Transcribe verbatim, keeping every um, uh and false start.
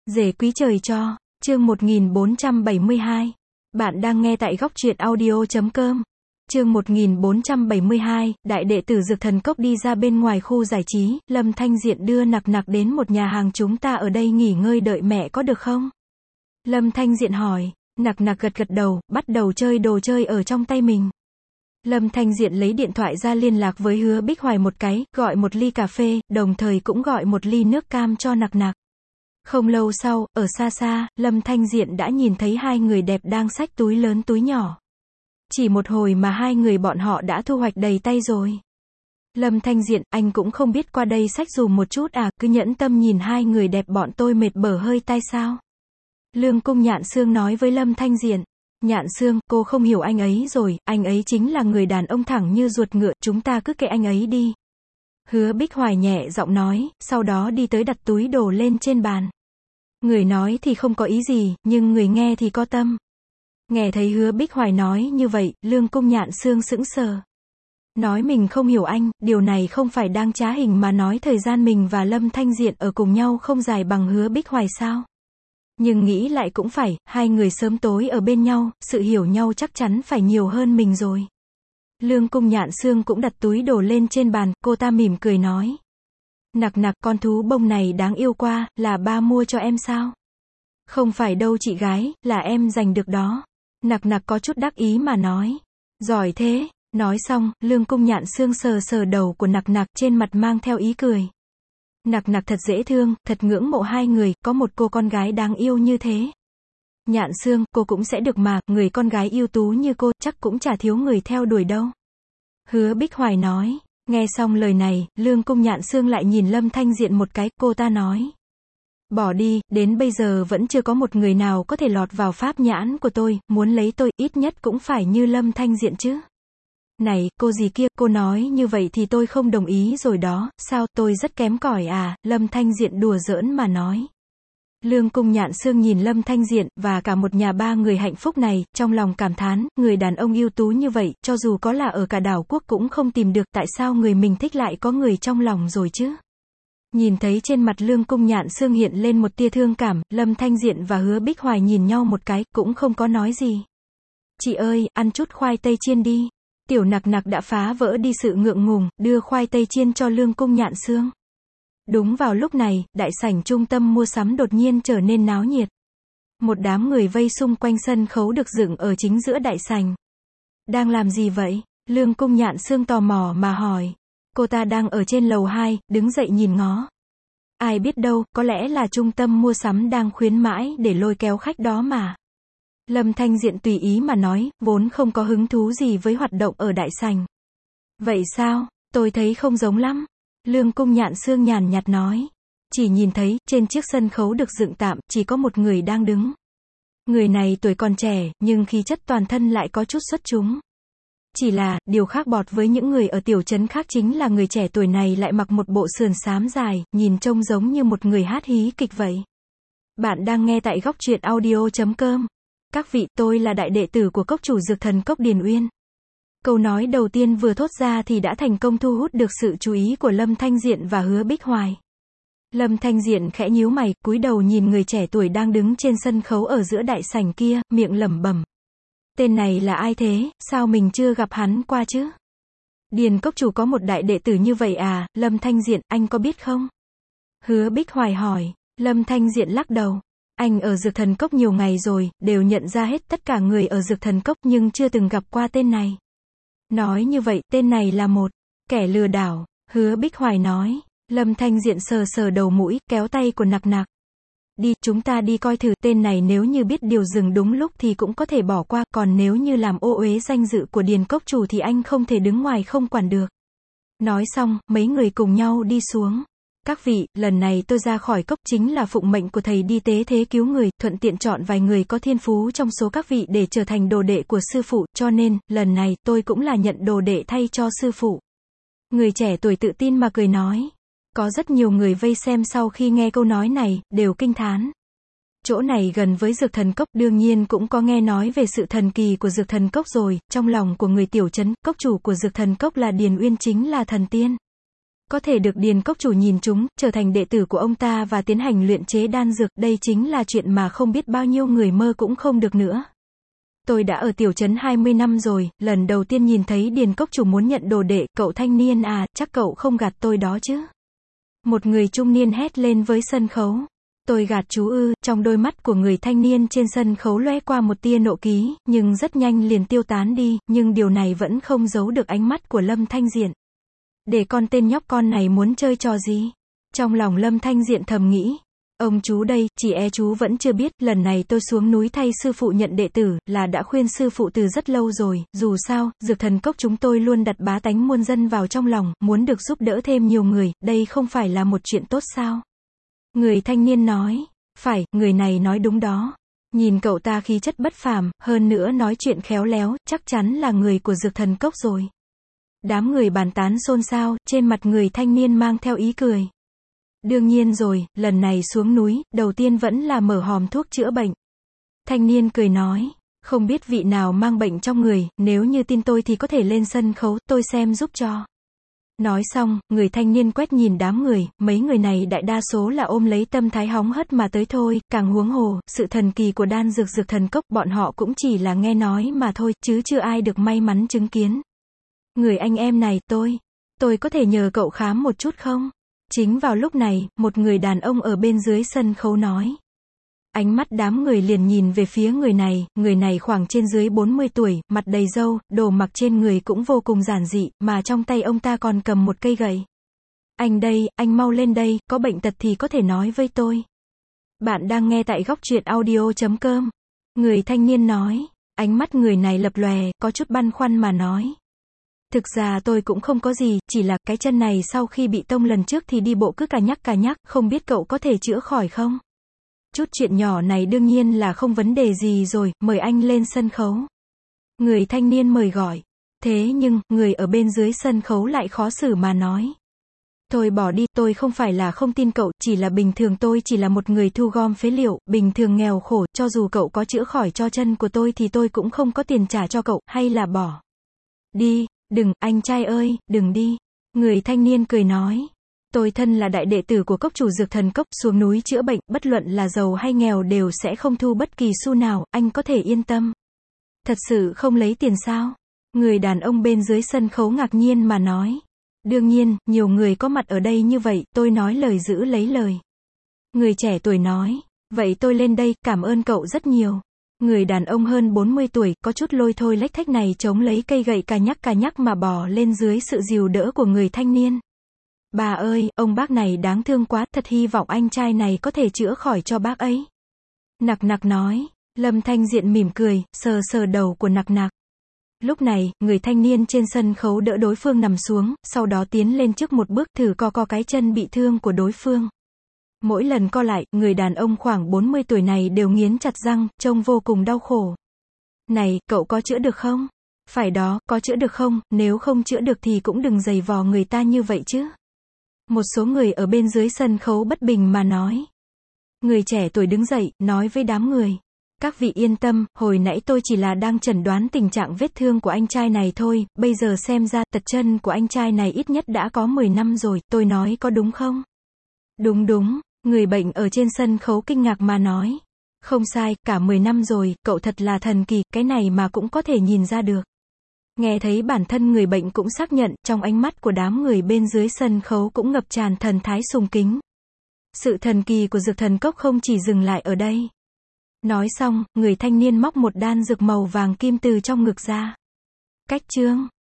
Rể quý trời cho, chương một nghìn bốn trăm bảy mươi hai. Bạn đang nghe tại góc truyện audio.com. Chương một nghìn bốn trăm bảy mươi hai, đại đệ tử Dược Thần Cốc đi ra bên ngoài khu giải trí, Lâm Thanh Diện đưa Nặc Nặc đến một nhà hàng, chúng ta ở đây nghỉ ngơi đợi mẹ có được không? Lâm Thanh Diện hỏi. Nặc Nặc gật gật đầu, bắt đầu chơi đồ chơi ở trong tay mình. Lâm Thanh Diện lấy điện thoại ra liên lạc với Hứa Bích Hoài một cái, gọi một ly cà phê, đồng thời cũng gọi một ly nước cam cho Nặc Nặc. Không lâu sau, ở xa xa, Lâm Thanh Diện đã nhìn thấy hai người đẹp đang xách túi lớn túi nhỏ. Chỉ một hồi mà hai người bọn họ đã thu hoạch đầy tay rồi. Lâm Thanh Diện, anh cũng không biết qua đây xách dùm một chút à, cứ nhẫn tâm nhìn hai người đẹp bọn tôi mệt bở hơi tay sao? Lương Cung Nhạn Sương nói với Lâm Thanh Diện. Nhạn Sương, cô không hiểu anh ấy rồi, anh ấy chính là người đàn ông thẳng như ruột ngựa, chúng ta cứ kệ anh ấy đi. Hứa Bích Hoài nhẹ giọng nói, sau đó đi tới đặt túi đồ lên trên bàn. Người nói thì không có ý gì, nhưng người nghe thì có tâm. Nghe thấy Hứa Bích Hoài nói như vậy, Lương Cung Nhạn Sương sững sờ. Nói mình không hiểu anh, điều này không phải đang trá hình mà nói thời gian mình và Lâm Thanh Diện ở cùng nhau không dài bằng Hứa Bích Hoài sao? Nhưng nghĩ lại cũng phải, hai người sớm tối ở bên nhau, sự hiểu nhau chắc chắn phải nhiều hơn mình rồi. Lương Cung Nhạn Sương cũng đặt túi đồ lên trên bàn, cô ta mỉm cười nói. Nặc Nặc, con thú bông này đáng yêu quá, là ba mua cho em sao? Không phải đâu chị gái, là em giành được đó. Nặc Nặc có chút đắc ý mà nói. Giỏi thế. Nói xong, Lương Cung Nhạn Sương sờ sờ đầu của Nặc Nặc, trên mặt mang theo ý cười. Nặc Nặc thật dễ thương, thật ngưỡng mộ hai người, có một cô con gái đáng yêu như thế. Nhạn Sương, cô cũng sẽ được mà, người con gái ưu tú như cô, chắc cũng chả thiếu người theo đuổi đâu. Hứa Bích Hoài nói. Nghe xong lời này, Lương Cung Nhạn Sương lại nhìn Lâm Thanh Diện một cái, cô ta nói. Bỏ đi, đến bây giờ vẫn chưa có một người nào có thể lọt vào pháp nhãn của tôi, muốn lấy tôi, ít nhất cũng phải như Lâm Thanh Diện chứ. Này, cô gì kia, cô nói như vậy thì tôi không đồng ý rồi đó, sao, tôi rất kém cỏi à, Lâm Thanh Diện đùa giỡn mà nói. Lương Cung Nhạn Sương nhìn Lâm Thanh Diện, và cả một nhà ba người hạnh phúc này, trong lòng cảm thán, người đàn ông ưu tú như vậy, cho dù có là ở cả đảo quốc cũng không tìm được, tại sao người mình thích lại có người trong lòng rồi chứ? Nhìn thấy trên mặt Lương Cung Nhạn Sương hiện lên một tia thương cảm, Lâm Thanh Diện và Hứa Bích Hoài nhìn nhau một cái, cũng không có nói gì. Chị ơi, ăn chút khoai tây chiên đi. Tiểu Nặc Nặc đã phá vỡ đi sự ngượng ngùng, đưa khoai tây chiên cho Lương Cung Nhạn Sương. Đúng vào lúc này, đại sảnh trung tâm mua sắm đột nhiên trở nên náo nhiệt. Một đám người vây xung quanh sân khấu được dựng ở chính giữa đại sảnh. Đang làm gì vậy? Lương Cung Nhạn Sương tò mò mà hỏi. Cô ta đang ở trên lầu hai, đứng dậy nhìn ngó. Ai biết đâu, có lẽ là trung tâm mua sắm đang khuyến mãi để lôi kéo khách đó mà. Lâm Thanh Diện tùy ý mà nói, vốn không có hứng thú gì với hoạt động ở đại sảnh. Vậy sao? Tôi thấy không giống lắm. Lương Cung Nhạn Sương nhàn nhạt nói. Chỉ nhìn thấy, trên chiếc sân khấu được dựng tạm, chỉ có một người đang đứng. Người này tuổi còn trẻ, nhưng khí chất toàn thân lại có chút xuất chúng. Chỉ là, điều khác bọt với những người ở tiểu trấn khác chính là người trẻ tuổi này lại mặc một bộ sườn xám dài, nhìn trông giống như một người hát hí kịch vậy. Bạn đang nghe tại góc truyện audio.com. Các vị, tôi là đại đệ tử của cốc chủ Dược Thần Cốc Điền Uyên. Câu nói đầu tiên vừa thốt ra thì đã thành công thu hút được sự chú ý của Lâm Thanh Diện và Hứa Bích Hoài. Lâm Thanh Diện khẽ nhíu mày, cúi đầu nhìn người trẻ tuổi đang đứng trên sân khấu ở giữa đại sảnh kia, miệng lẩm bẩm. Tên này là ai thế, sao mình chưa gặp hắn qua chứ? Điền cốc chủ có một đại đệ tử như vậy à, Lâm Thanh Diện, anh có biết không? Hứa Bích Hoài hỏi. Lâm Thanh Diện lắc đầu. Anh ở Dược Thần Cốc nhiều ngày rồi, đều nhận ra hết tất cả người ở Dược Thần Cốc nhưng chưa từng gặp qua tên này. Nói như vậy, tên này là một kẻ lừa đảo, Hứa Bích Hoài nói. Lâm Thanh Diện sờ sờ đầu mũi, kéo tay của Nặc Nặc. Đi, chúng ta đi coi thử, tên này nếu như biết điều dừng đúng lúc thì cũng có thể bỏ qua, còn nếu như làm ô uế danh dự của Điền cốc chủ thì anh không thể đứng ngoài không quản được. Nói xong, mấy người cùng nhau đi xuống. Các vị, lần này tôi ra khỏi cốc chính là phụng mệnh của thầy đi tế thế cứu người, thuận tiện chọn vài người có thiên phú trong số các vị để trở thành đồ đệ của sư phụ, cho nên, lần này, tôi cũng là nhận đồ đệ thay cho sư phụ. Người trẻ tuổi tự tin mà cười nói. Có rất nhiều người vây xem sau khi nghe câu nói này, đều kinh thán. Chỗ này gần với Dược Thần Cốc, đương nhiên cũng có nghe nói về sự thần kỳ của Dược Thần Cốc rồi, trong lòng của người tiểu trấn, cốc chủ của Dược Thần Cốc là Điền Uyên chính là thần tiên. Có thể được Điền Cốc chủ nhìn chúng, trở thành đệ tử của ông ta và tiến hành luyện chế đan dược, đây chính là chuyện mà không biết bao nhiêu người mơ cũng không được nữa. Tôi đã ở tiểu trấn hai mươi năm rồi, lần đầu tiên nhìn thấy Điền Cốc chủ muốn nhận đồ đệ, cậu thanh niên à, chắc cậu không gạt tôi đó chứ. Một người trung niên hét lên với sân khấu. Tôi gạt chú ư, trong đôi mắt của người thanh niên trên sân khấu lóe qua một tia nộ khí, nhưng rất nhanh liền tiêu tán đi, nhưng điều này vẫn không giấu được ánh mắt của Lâm Thanh Diện. Để con tên nhóc con này muốn chơi trò gì? Trong lòng Lâm Thanh Diện thầm nghĩ. Ông chú đây, chỉ e chú vẫn chưa biết, lần này tôi xuống núi thay sư phụ nhận đệ tử, là đã khuyên sư phụ từ rất lâu rồi, dù sao, dược thần cốc chúng tôi luôn đặt bá tánh muôn dân vào trong lòng, muốn được giúp đỡ thêm nhiều người, đây không phải là một chuyện tốt sao? Người thanh niên nói, phải, người này nói đúng đó. Nhìn cậu ta khí chất bất phàm, hơn nữa nói chuyện khéo léo, chắc chắn là người của dược thần cốc rồi. Đám người bàn tán xôn xao, trên mặt người thanh niên mang theo ý cười. Đương nhiên rồi, lần này xuống núi, đầu tiên vẫn là mở hòm thuốc chữa bệnh. Thanh niên cười nói, không biết vị nào mang bệnh trong người, nếu như tin tôi thì có thể lên sân khấu, tôi xem giúp cho. Nói xong, người thanh niên quét nhìn đám người, mấy người này đại đa số là ôm lấy tâm thái hóng hớt mà tới thôi, càng huống hồ, sự thần kỳ của đan dược dược thần cốc, bọn họ cũng chỉ là nghe nói mà thôi, chứ chưa ai được may mắn chứng kiến. Người anh em này, tôi, tôi có thể nhờ cậu khám một chút không? Chính vào lúc này, một người đàn ông ở bên dưới sân khấu nói. Ánh mắt đám người liền nhìn về phía người này, người này khoảng trên dưới bốn mươi tuổi, mặt đầy râu, đồ mặc trên người cũng vô cùng giản dị, mà trong tay ông ta còn cầm một cây gậy. Anh đây, anh mau lên đây, có bệnh tật thì có thể nói với tôi. Bạn đang nghe tại góc truyện audio chấm com. Người thanh niên nói, ánh mắt người này lập lòe, có chút băn khoăn mà nói. Thực ra tôi cũng không có gì, chỉ là cái chân này sau khi bị tông lần trước thì đi bộ cứ cà nhắc cà nhắc, không biết cậu có thể chữa khỏi không? Chút chuyện nhỏ này đương nhiên là không vấn đề gì rồi, mời anh lên sân khấu. Người thanh niên mời gọi. Thế nhưng, người ở bên dưới sân khấu lại khó xử mà nói. Thôi bỏ đi, tôi không phải là không tin cậu, chỉ là bình thường tôi chỉ là một người thu gom phế liệu, bình thường nghèo khổ, cho dù cậu có chữa khỏi cho chân của tôi thì tôi cũng không có tiền trả cho cậu, hay là bỏ. Đi, đừng, anh trai ơi, đừng đi. Người thanh niên cười nói. Tôi thân là đại đệ tử của cốc chủ dược thần cốc, xuống núi chữa bệnh, bất luận là giàu hay nghèo đều sẽ không thu bất kỳ xu nào, anh có thể yên tâm. Thật sự không lấy tiền sao? Người đàn ông bên dưới sân khấu ngạc nhiên mà nói. Đương nhiên, nhiều người có mặt ở đây như vậy, tôi nói lời giữ lấy lời. Người trẻ tuổi nói, vậy tôi lên đây, cảm ơn cậu rất nhiều. Người đàn ông hơn bốn mươi tuổi, có chút lôi thôi lếch thách này chống lấy cây gậy cà nhắc cà nhắc mà bò lên dưới sự dìu đỡ của người thanh niên. Bà ơi, ông bác này đáng thương quá, thật hy vọng anh trai này có thể chữa khỏi cho bác ấy. Nặc nặc nói, Lâm Thanh Diện mỉm cười, sờ sờ đầu của nặc nặc. Lúc này, người thanh niên trên sân khấu đỡ đối phương nằm xuống, sau đó tiến lên trước một bước thử co co cái chân bị thương của đối phương. Mỗi lần co lại, người đàn ông khoảng bốn mươi tuổi này đều nghiến chặt răng, trông vô cùng đau khổ. Này, cậu có chữa được không? Phải đó, có chữa được không? Nếu không chữa được thì cũng đừng giày vò người ta như vậy chứ. Một số người ở bên dưới sân khấu bất bình mà nói. Người trẻ tuổi đứng dậy, nói với đám người. Các vị yên tâm, hồi nãy tôi chỉ là đang chẩn đoán tình trạng vết thương của anh trai này thôi, bây giờ xem ra tật chân của anh trai này ít nhất đã có mười năm rồi, tôi nói có đúng không? Đúng đúng, người bệnh ở trên sân khấu kinh ngạc mà nói. Không sai, cả mười năm rồi, cậu thật là thần kỳ, cái này mà cũng có thể nhìn ra được. Nghe thấy bản thân người bệnh cũng xác nhận, trong ánh mắt của đám người bên dưới sân khấu cũng ngập tràn thần thái sùng kính. Sự thần kỳ của dược thần cốc không chỉ dừng lại ở đây. Nói xong, người thanh niên móc một đan dược màu vàng kim từ trong ngực ra. Cách chương